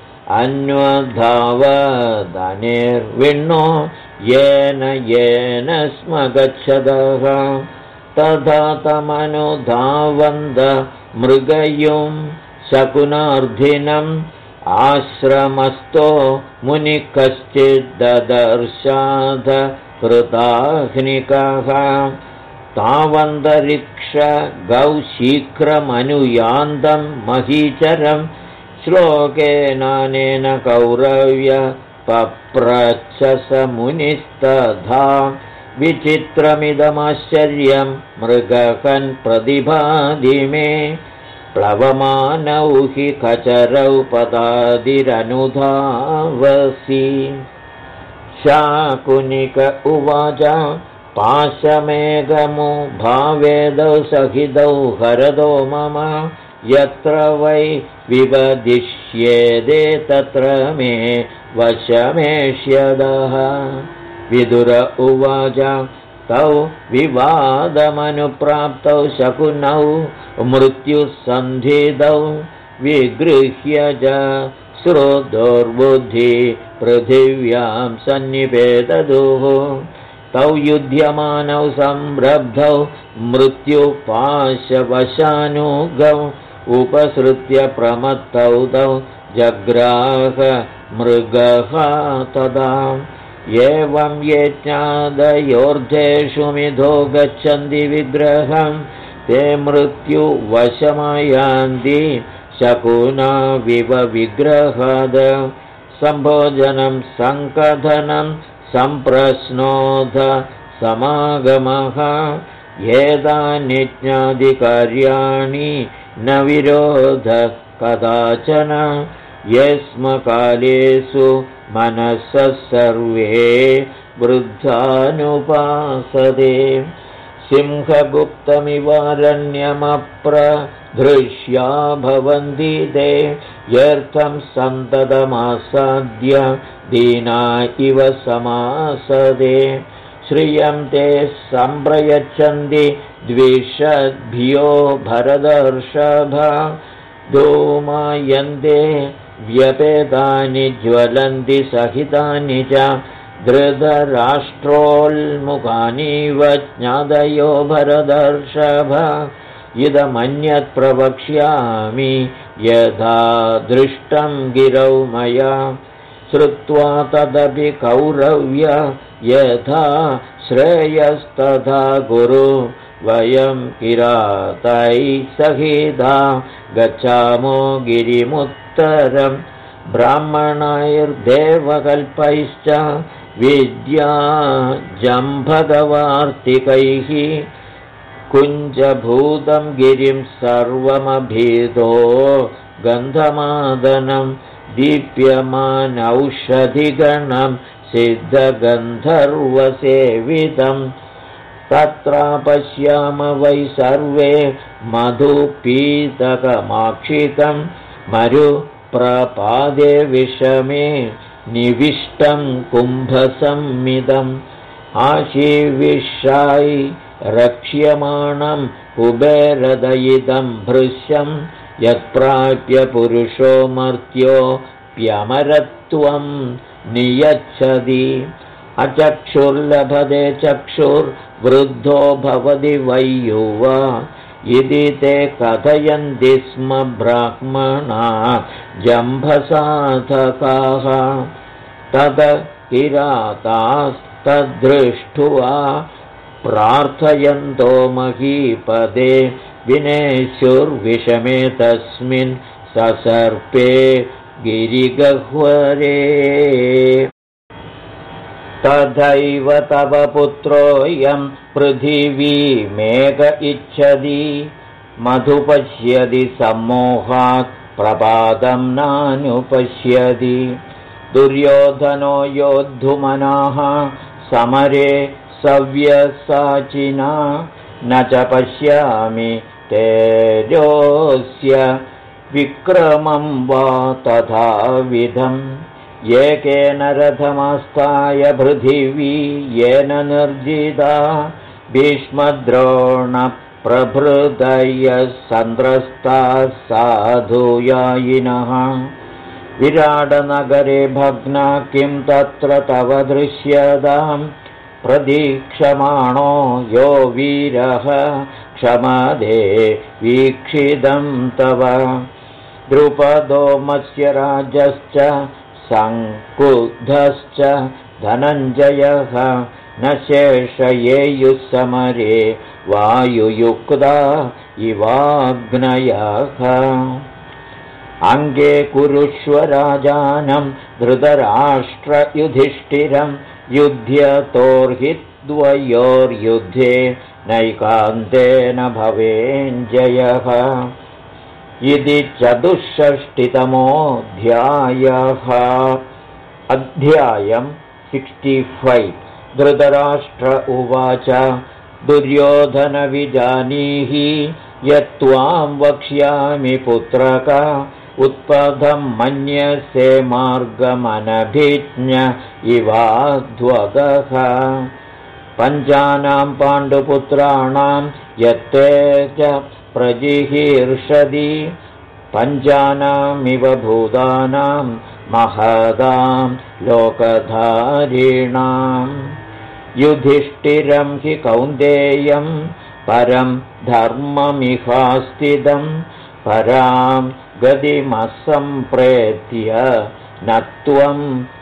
अन्वधावदनिर्विण्णो येन स्म गच्छदः तथा तमनुधावन्त मृगयुं शकुनार्थिनम् आश्रमस्थो मुनिः कश्चिद्ददर्शाध कृताह्निकः तावन्तरिक्ष गौ शीघ्रमनुयान्तं महीचरं श्लोकेनानेन कौरव्य पप्रच्छ स मुनिस्तथा विचित्रमिदमाश्चर्यं मृगकन् प्रतिभाति मे प्लवमानौ हि खचरौ पदादिरनुधावसि शाकुनिक उवाच पाशमेघमुभावेदौ सहितौ हरदो मम यत्र वै विवदिष्येदे तत्र मे वशमेष्यदः विदुर उवाच तौ विवादमनुप्राप्तौ शकुनौ मृत्युसन्धितौ विगृह्य च श्रोतोर्बुद्धि पृथिव्यां सन्निपेतदुः तौ युध्यमानौ संरब्धौ मृत्युपाशवशानुगौ उपसृत्य प्रमत्तौ तौ जग्राह मृगः तदा एवं ये ज्ञादयोर्धेषु मिथो गच्छन्ति विग्रहं ते मृत्युवशमयान्ति शकुनाविव विग्रहाद सम्भोजनं सङ्कथनं सम्प्रश्नोध समागमः एतानि ज्ञादिकार्याणि न विरोध कदाचन यस्मकालेषु मनसः सर्वे वृद्धानुपासते सिंहगुप्तमिवारण्यमप्रधृष्या भवन्ति ते यर्थं सन्ततमासाद्य दीना इव समासदे श्रियं ते सम्प्रयच्छन्ति द्विषद्भ्यो भरतर्षभ धूमायन्ते व्यपेतानि ज्वलन्ति सहितानि च धृतराष्ट्रोल्मुखानीव ज्ञादयो भरतर्षभ इदमन्यत् प्रवक्ष्यामि यथा दृष्टं गिरौ मया श्रुत्वा तदपि कौरव्य यथा श्रेयस्तथा कुरु वयं किरातैः सहिता गच्छामो गिरिमुत्तरं ब्राह्मणैर्देवकल्पैश्च विद्याजम्भगवार्तिकैः कुञ्जभूतं गिरिं सर्वमभीतो गन्धमादनं दीप्यमानौषधिगणं सिद्धगन्धर्वसेवितं तत्र पश्याम वै सर्वे मधुपीतकमाक्षितं मरुप्रपादे विषमे निविष्टं कुम्भसंमिदम् आशीविषाय रक्ष्यमाणं कुबेरदयितं भृश्यं यत्प्राप्य पुरुषो मर्त्योऽप्यमरत्वं नियच्छति अचक्षुर्लभते चक्षुर्वृद्धो भवति वै युवा इति ते कथयन्ति स्म ब्राह्मणा जम्भसाधकाः तद किरातास्तद्दृष्ट्वा प्रार्थयन्तो महीपदे विनेशुर्विषमे तस्मिन् ससर्पे गिरिगह्वरे तथैव तव पुत्रोऽयं पृथिवीमेक इच्छति मधुपश्यति सम्मोहात् प्रपादं नानुपश्यति दुर्योधनो योद्धुमनाः समरे सव्यसाचिना न च पश्यामि तेजोऽस्य विक्रमं वा तथाविधम् एकेन रथमास्ताय पृथिवी येन निर्जिता भीष्मद्रोणप्रभृतयः सन्त्रस्ताः साधुयायिनः विराटनगरे भग्ना किं तत्र तव दृश्यताम् प्रदीक्षमाणो यो वीरः क्षमदे वीक्षितं तव द्रुपदो मत्स्यराजश्च सङ्कुद्धश्च धनञ्जयः न शेषयेयुः समरे वायुयुक्ता इवाग्नयः अङ्गे कुरुष्व राजानं धृतराष्ट्रयुधिष्ठिरं युध्यतोर्हि द्वयोर्युद्धे नैकान्तेन भवेञ्जयः इति 64तमोऽध्यायः अध्यायं 65 धृतराष्ट्र उवाच दुर्योधन विजानीहि यत्त्वां वक्ष्यामि पुत्रक उत्पथं मन्यसे मार्गमनभिज्ञ इवाध्वगः पञ्चानां पाण्डुपुत्राणां यत्ते च प्रजिहीर्षति पञ्चानामिव भूतानां महदां लोकधारिणां युधिष्ठिरं हि कौन्तेयं परं धर्ममिहास्थितं परां गतिमसम्प्रेत्य न त्वं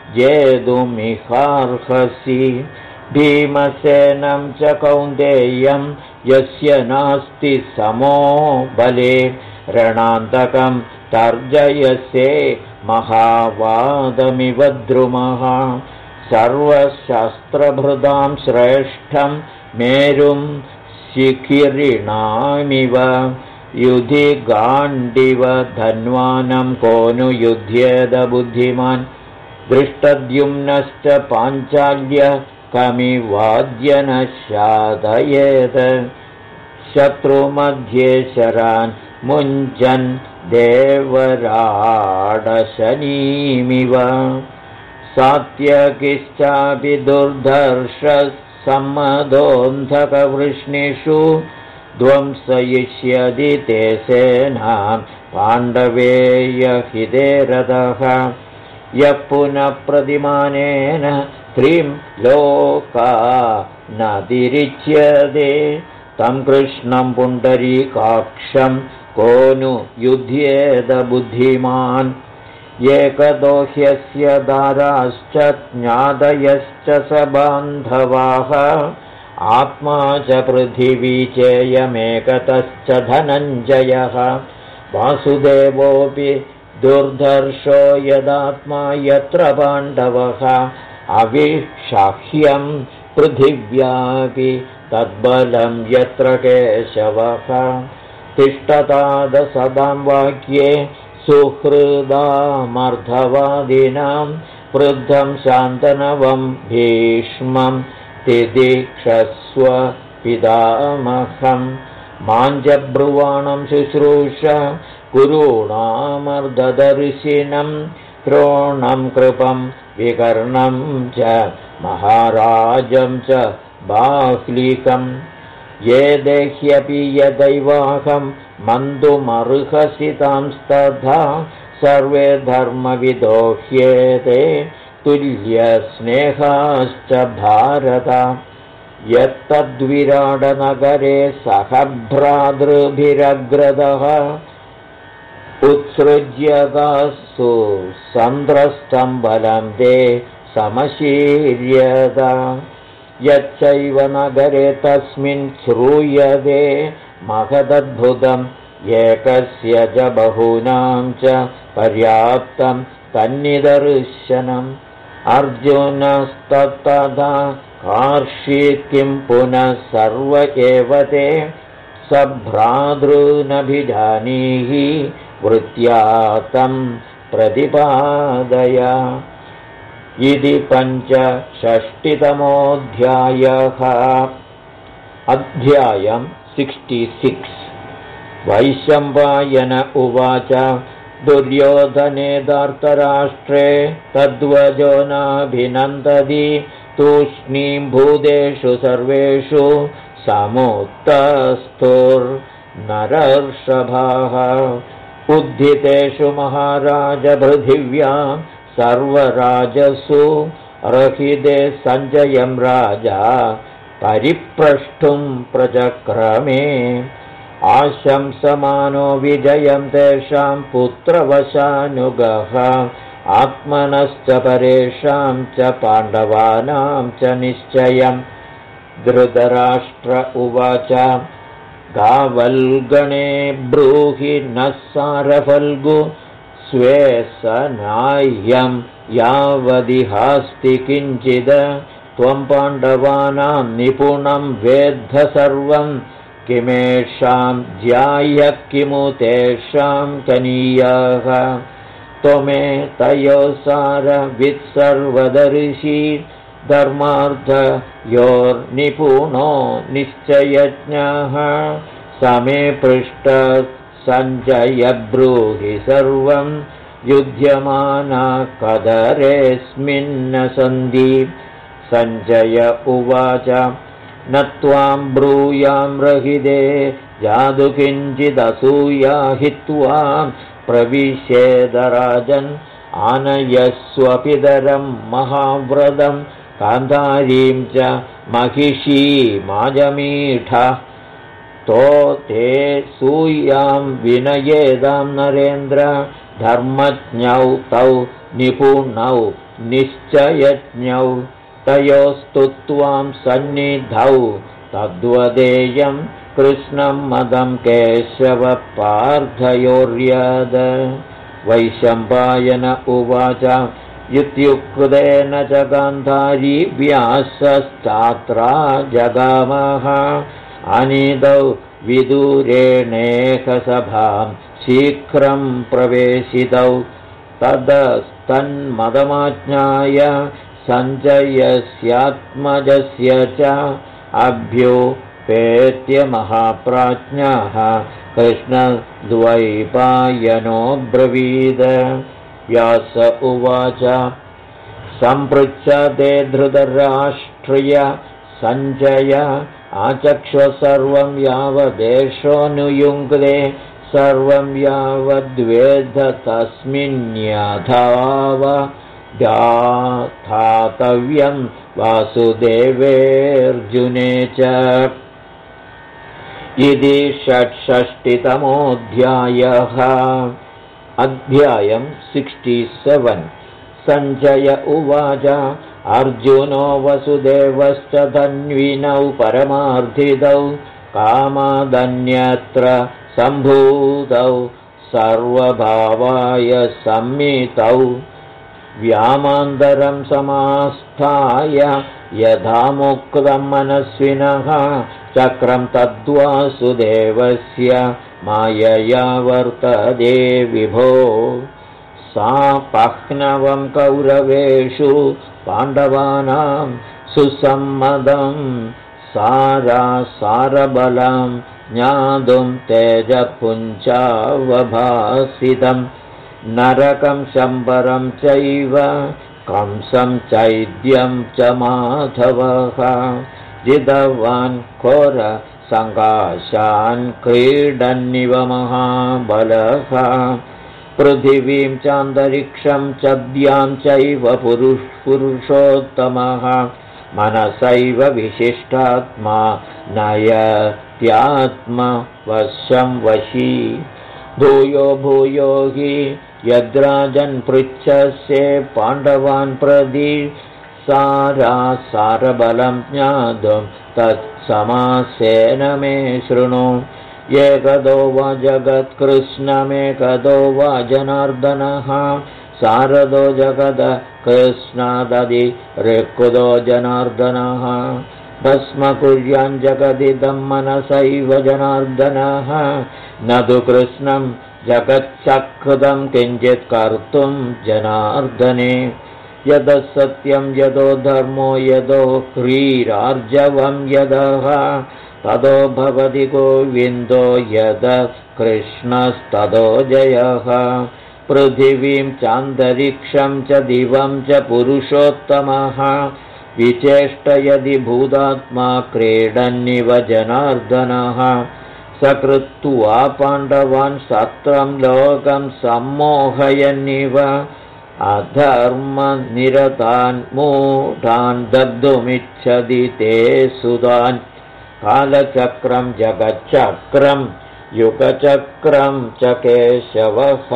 जेतुमिहार्हसि भीमसेनं च कौन्तेयं यस्य नास्ति समो बले रणान्तकं तर्जयसे महावादमिव द्रुमः सर्वशस्त्रभृतां श्रेष्ठं मेरुं शिखिरिणामिव युधि गाण्डिव धन्वानं को नु युध्येद बुद्धिमान् दृष्टद्युम्नश्च पाञ्चाल्य कमिवाद्य न शादयेत् शत्रुमध्ये शरान् मुञ्चन् देवराडशनीमिव सात्यकिश्चापि दुर्धर्षः सम्मदोऽन्धकवृष्णिषु ध्वंसयिष्यति ते सेनां पाण्डवेयहिते रतः यः पुनः प्रतिमानेन त्रिं लोका नतिरिच्यते तं कृष्णं पुण्डरीकाक्षं को नु युध्येद बुद्धिमान् एकतो ह्यस्य दाराश्च ज्ञादयश्च स बान्धवाः आत्मा च पृथिवी चेयमेकतश्च धनञ्जयः वासुदेवोऽपि दुर्धर्षो यदात्मा यत्र पाण्डवः अविशाह्यं पृथिव्यापि तद्बलं यत्र केशवः तिष्ठतादसदां वाक्ये सुहृदामर्धवादिनां वृद्धं शान्तनवं भीष्मं तिदीक्षस्व पितामहं माञ्जब्रुवाणं शुश्रूष कुरूणामर्धदर्शिनं द्रोणं कृपं विकर्णं च महाराजं च बाह्लिकं ये देह्यपि यदैवाहं मन्तुमर्हसितांस्तथा सर्वे धर्मविदो ह्येते तुल्यस्नेहाश्च भारत यत्तद्विराडनगरे सह भ्रातृभिरग्रदः उत्सृज्यतासु सन्द्रस्तं बलं ते समशीर्यत यच्चैव नगरे तस्मिन् श्रूयते महदद्भुतम् एकस्य च बहूनां च पर्याप्तं तन्निदर्शनम् अर्जुनस्तत्तदा कार्षीत् किं पुनः सर्व एव ते सभ्रातॄनभिजानीहि वृत्त्या तं प्रतिपादय इति 65तमोऽध्यायः अध्यायं 66 वैशम्पायन उवाच दुर्योधने धार्तराष्ट्रे तद्वजो नाभिनन्दति तूष्णीं भूतेषु सर्वेषु समुत्तस्तुर्नरर्षभाः उद्धितेषु महाराज पृथिव्यां सर्वराजसु रहिते सञ्जयं राजा परिप्रष्टुं प्रचक्रमे आशंसमानो विजयं तेषां पुत्रवशानुगः आत्मनश्च परेषां च पाण्डवानां च निश्चयम् धृतराष्ट्र उवाच गावल्गणे ब्रूहि नः सारफल्गु स्वे सनाह्यं यावदिहास्ति किञ्चिद त्वं पाण्डवानां निपुणं वेद्ध सर्वं किमेषां ज्यायः किमु तेषां कनीयाः त्वमेतयोः धर्मार्थयोर्निपुणो निश्चयज्ञः समे पृष्ठः सञ्जय ब्रूहि सर्वं युध्यमाना कदरेऽस्मिन्न सन्धि सञ्जय उवाच न त्वां ब्रूयां रहिते जादु किञ्चिदसूया हि त्वां प्रविशेदराजन् आनयस्वपितरं महाव्रतं कान्तारीं च महिषीमाजमीढ तो ते सूयां विनयेदां नरेन्द्र धर्मज्ञौ तौ निपुणौ निश्चयज्ञौ तयोस्तु त्वां सन्निधौ तद्वदेयं कृष्णं मदं केशव पार्थयोर्यद वैशम्पायन उवाच इत्युक्तेन च गान्धारी व्यासश्चात्रा जगामः अनिदौ विदुरेणेकसभां शीघ्रं प्रवेशितौ ततस्तन्मदमाज्ञाय सञ्जयस्यात्मजस्य च अभ्युपेत्य महाप्राज्ञः कृष्णद्वैपायनो ब्रवीद व्यास उवाच सम्पृच्छते धृतराष्ट्रिय सञ्जय आचक्ष्व सर्वं यावदेषोऽनुयुङ्क्ते सर्वं यावद्वेद तस्मिन्न्यथावधातव्यं वासुदेवेऽर्जुने च। इति 66तमोऽध्यायः। अध्यायं 67। सञ्जय उवाच अर्जुनो वसुदेवश्च धन्विनौ परमार्थितौ कामादन्यत्र सम्भूतौ सर्वभावाय सम्मितौ व्यामान्तरं समास्थाय यथा मुक्तं मनस्विनः चक्रं तद्वासुदेवस्य मायया वर्तते विभो। सापह्नवं कौरवेषु पाण्डवानां सुसम्मदं सारबलं ज्ञातुं तेजपुञ्जावभासितं नरकं शम्बरं चैव कंसं चैद्यं च माधवः जितवान् घोरसङ्काशान् क्रीडन्निव महाबलः पृथिवीं चान्तरिक्षं च द्यां चैव पुरुषोत्तमः मनसैव विशिष्टात्मा नयत्यात्मवशं वशी। भूयो भूयो हि यद्राजन् पृच्छसे पाण्डवान् प्रति सारबलं ज्ञातुं तत्समासेन मे शृणु। एकदो वा जगत्कृष्णमेकदो वा जनार्दनः सारदो जगद कृष्णाददि ऋक्कुदो जनार्दनः भस्म कुर्यान् जगदिदं मनसैव जनार्दनः न तु कृष्णं जगच्चकृतं किञ्चित् कर्तुं जनार्दने। यदः सत्यं यदो धर्मो यदो ह्रीरार्जवं यदः ततो भवति गोविन्दो यद कृष्णस्ततो जयः। पृथिवीं चान्तरिक्षं च दिवं च पुरुषोत्तमः विचेष्टयदि भूतात्मा क्रीडन्निव जनार्दनः सकृत्वा पाण्डवान् सत्रं लोकं सम्मोहयन्निव अधर्मनिरतान् मूढान् दग्धुमिच्छति ते सुतान्। कालचक्रं जगच्चक्रं युगचक्रं च केशवः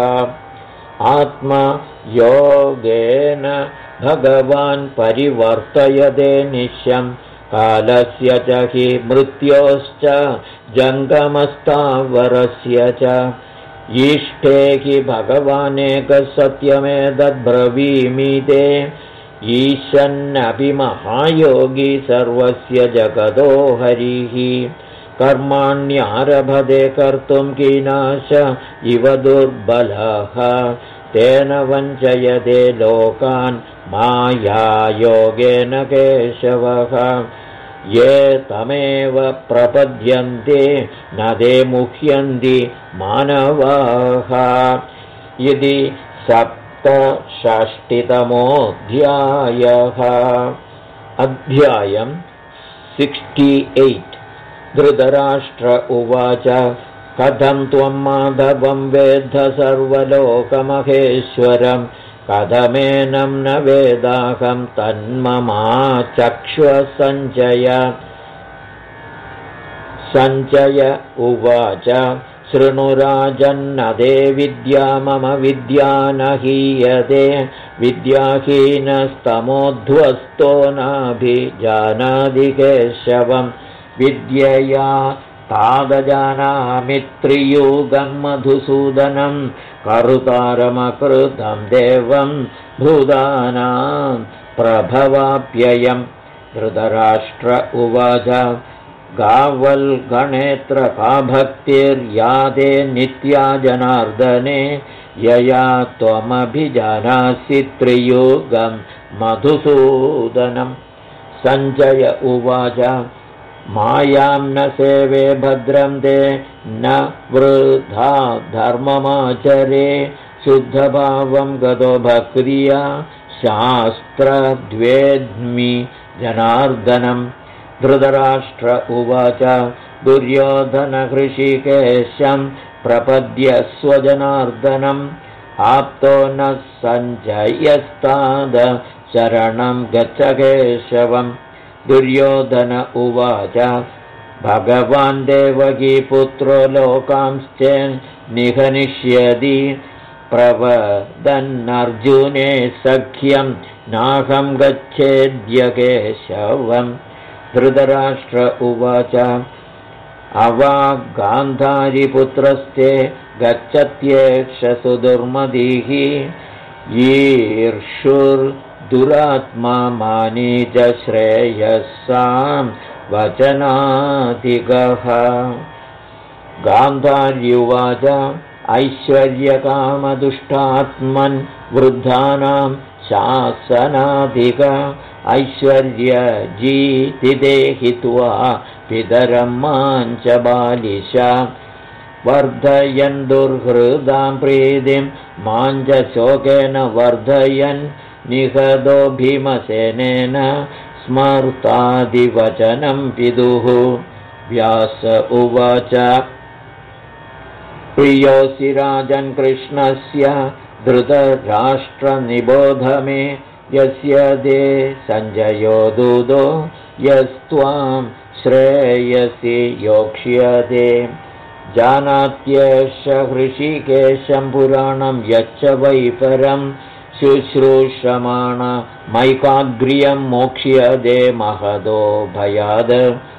आत्मयोगेन भगवान् परिवर्तयते निश्यं कालस्य च हि मृत्योश्च जङ्गमस्थावरस्य च। इष्टे हि भगवानेकः सत्यमेतद्ब्रवीमि ते ईशन्नपि महायोगी सर्वस्य जगतो हरिः। कर्माण्यारभते कर्तुं कीनाश इव दुर्बलः तेन वञ्चयते लोकान् मायायोगेन केशवः। ये तमेव प्रपद्यन्ते न ते मुह्यन्ति मानवाः। इति 67तमोऽध्यायः। अध्यायं 68। धृतराष्ट्र उवाच कथं त्वं माधवं वेद्ध सर्वलोकमहेश्वरं कथमेनं न वेदाहं तन्ममाचक्ष्व सञ्जय। सञ्जय उवाच शृणुराजन्नदे विद्या मम विद्या न हीयते विद्याहीनस्तमोध्वस्तो नाभिजानाति केशवम्। विद्यया तादजानामि त्रियुगं मधुसूदनं करुतारमकृतं देवं भूतानां प्रभवाप्ययम्। धृतराष्ट्र उवाच गावल्गणेत्र का भक्तिर्यादे नित्या जनार्दने यया त्वमभिजानासि त्रियुगं मधुसूदनम्। सञ्जय उवाच मायां न सेवे भद्रं ते न वृथा धर्ममाचरे शुद्धभावं गतो भक्त्या शास्त्रद्वेद्मि जनार्दनम्। धृतराष्ट्र उवाच दुर्योधनहृषिकेशं प्रपद्य स्वजनार्दनम् आप्तो न सञ्जयस्ताद शरणं गच्छ केशवम् दुर्योधन उवाच भगवान् देवकीपुत्रो लोकांश्चेन्निहनिष्यति प्रवदन्नर्जुने सख्यं नाहं गच्छेद्य केशवम् धृतराष्ट्र उवाच अवागान्धारिपुत्रस्ते गच्छत्येष सुदुर्मदिः ईर्षुर्दुरात्मा मानी च श्रेयसां वचनाधिकः गान्धार्युवाच ऐश्वर्यकामदुष्टात्मन् वृद्धानां शासनाधिक ऐश्वर्यजीतिते हित्वा पितरं माञ्च बालिश वर्धयन् दुर्हृदां प्रीतिं माञ्च शोकेन वर्धयन् निहतो भीमसेनेन स्मर्तादिवचनं पितुः व्यास उवाच प्रियोऽसि राजन् कृष्णस्य धृतराष्ट्रनिबोध मे यस्य ते सञ्जयो दूतो यस्त्वां श्रेयसि योक्ष्यते जानात्येष हृषिकेशं पुराणं यच्च वै परं शुश्रूषमाण मैकाग्र्यं मोक्ष्यते महदो भयाद्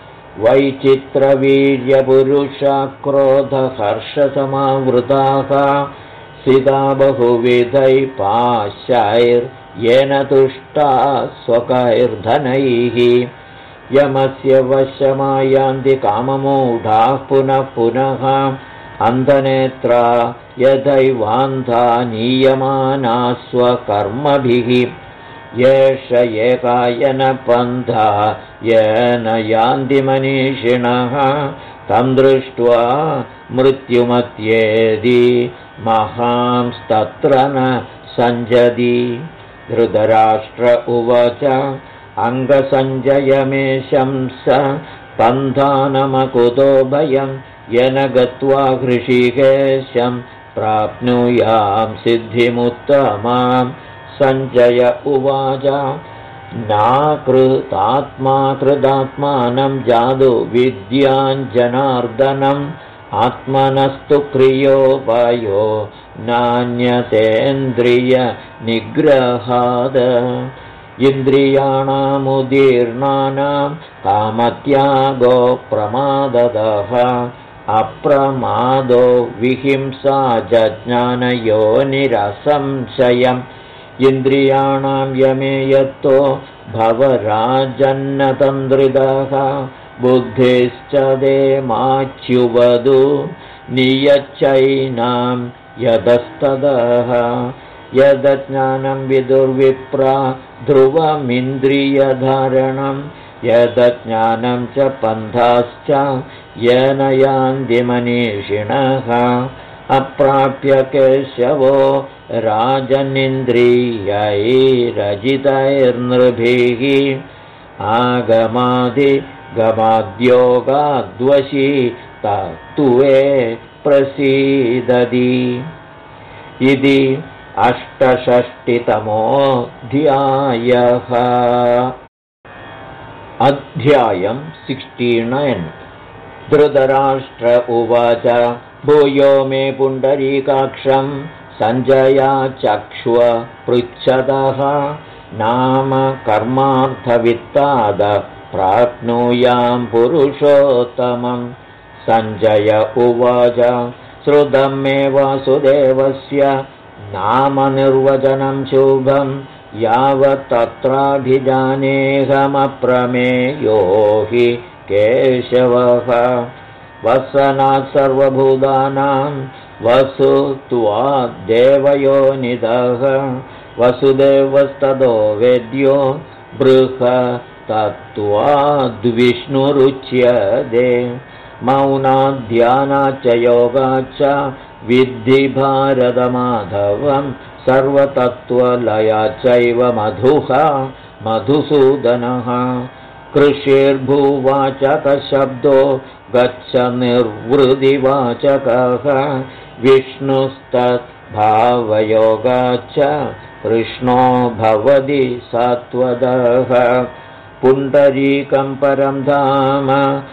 वैचित्रवीर्यपुरुषा क्रोधहर्षसमावृताः सिता बहुविधैः पाशैर्येन तुष्टा स्वकैर्धनैः यमस्य वशमायान्ति काममूढाः पुनः पुनः अन्धनेत्रा यथैवान्धा नीयमाना स्वकर्मभिः येष एकायनपन्था येन यान्ति मनीषिणः तं दृष्ट्वा मृत्युमत्येदि महांस्तत्र न सञ्जति धृतराष्ट्र उवाच अङ्गसञ्जयमेशं स पन्थानमकुतो भयं येन गत्वा हृषिकेशं प्राप्नुयां सिद्धिमुत्तमां सञ्जय उवाच नाकृतात्मा कृतात्मानं जादु विद्याञ्जनार्दनम् आत्मनस्तु क्रियोपायो नान्यतेन्द्रियनिग्रहाद इन्द्रियाणामुदीर्णानां कामत्यागो प्रमादतः अप्रमादो विहिंसा च ज्ञानयोनिरसंशयम् इन्द्रियाणां यमे यत्तो भवराजन्नतन्द्रितः बुद्धिश्च ते माच्युवदु नियच्चैनां यतस्ततः यदज्ञानं विदुर्विप्रा ध्रुवमिन्द्रियधारणं यदज्ञानं च पन्थाश्च येन यान्ति मनीषिणः अप्राप्य केशवो राजनिन्द्रियैरजितैर्नृभिः आगमादिगमाद्योगाद्वशी तत्त्वे प्रसीदति इति 68तमोऽध्यायः। अध्यायं 69। धृतराष्ट्र उवाच भूयो मे पुण्डरीकाक्षं सञ्जया चक्ष्व पृच्छतः नाम कर्मार्थवित्ताद प्राप्नुयां पुरुषोत्तमं सञ्जय उवाच श्रुतं मे वासुदेवस्य नामनिर्वचनं शुभं यावत्तत्राभिजानेऽहमप्रमेयो हि केशवः वसनात् सर्वभूतानां वसुत्वाद्देवयोनिधः वसुदेवस्ततो वेद्यो बृहत्तत्त्वाद्विष्णुरुच्यते मौनाध्यानाच्च योगाच्च विद्धि भारतमाधवं सर्वतत्त्वलयाच्चैव मधुः मधुसूदनः कृषिर्भूवाचकशब्दो गच्छ निर्वृदिवाचकः विष्णुस्तद्भावयोगाच्च कृष्णो भवति सत्वदः पुण्डरीकं परं धाम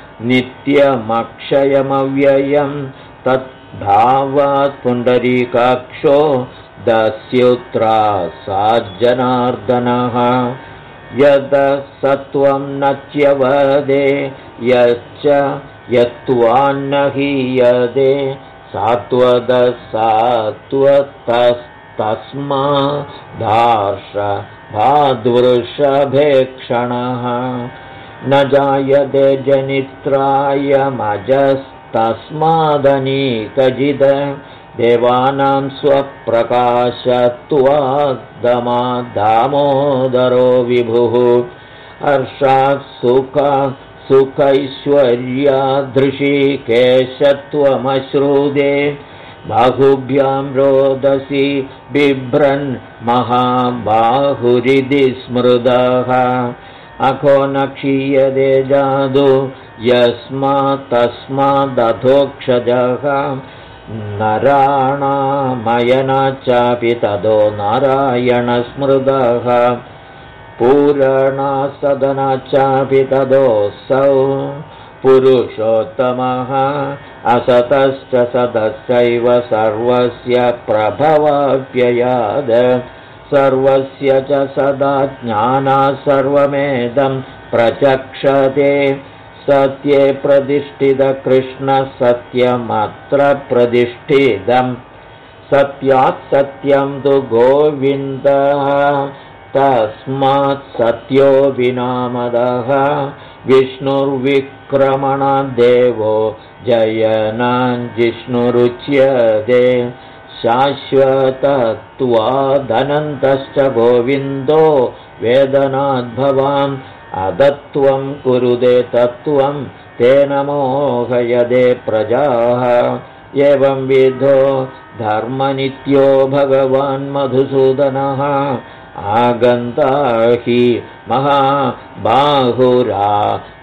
नित्यमक्षयमव्ययं तद्भावात् पुण्डरीकाक्षो दस्युत्रासाज्जनार्दनः यद सत्वं नच्यवदे यच्च यत्त्वान्न हीयते सात्वदसात्वतस्तस्मादार्ष भाद्वृषभेक्षणः न जायते जनित्रायमजस्तस्मादनीकजिद देवानां स्वप्रकाशत्वाद्दमादामोदरो विभुः हर्षात् सुखैश्वर्यादृशीकेशत्वमश्रुदे बाहुभ्यां रोदसी बिभ्रन् महाबाहुरिति स्मृतः अखो न क्षीयते जादु यस्मात्तस्मादधोक्षजः नराणामयनाच्चापि तदो नारायणस्मृतः पूरणसदनाच्चापि तदोऽसौ पुरुषोत्तमः असतश्च सदस्यैव सर्वस्य प्रभवाप्ययाद सर्वस्य च सदा ज्ञानात् सर्वमेदं प्रचक्षते सत्ये प्रतिष्ठितकृष्णः सत्यमत्र प्रतिष्ठितम् सत्यात् सत्यं तु गोविन्दः तस्मात् सत्यो विनामदः विष्णुर्विक्रमणदेवो जयनाञ्जिष्णुरुच्यते शाश्वतत्वादनन्तश्च गोविन्दो वेदनाद्भवाम् अदत्वं कुरुदे तत्त्वं तेन मोहयदे प्रजाः एवं विधो धर्मनित्यो भगवान् मधुसूदनः आगन्ता हि महाबाहुरा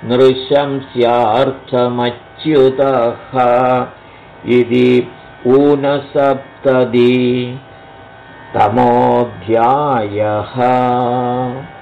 नृशंस्यार्थमच्युतः इति ऊनसप्ततितमोऽध्यायः।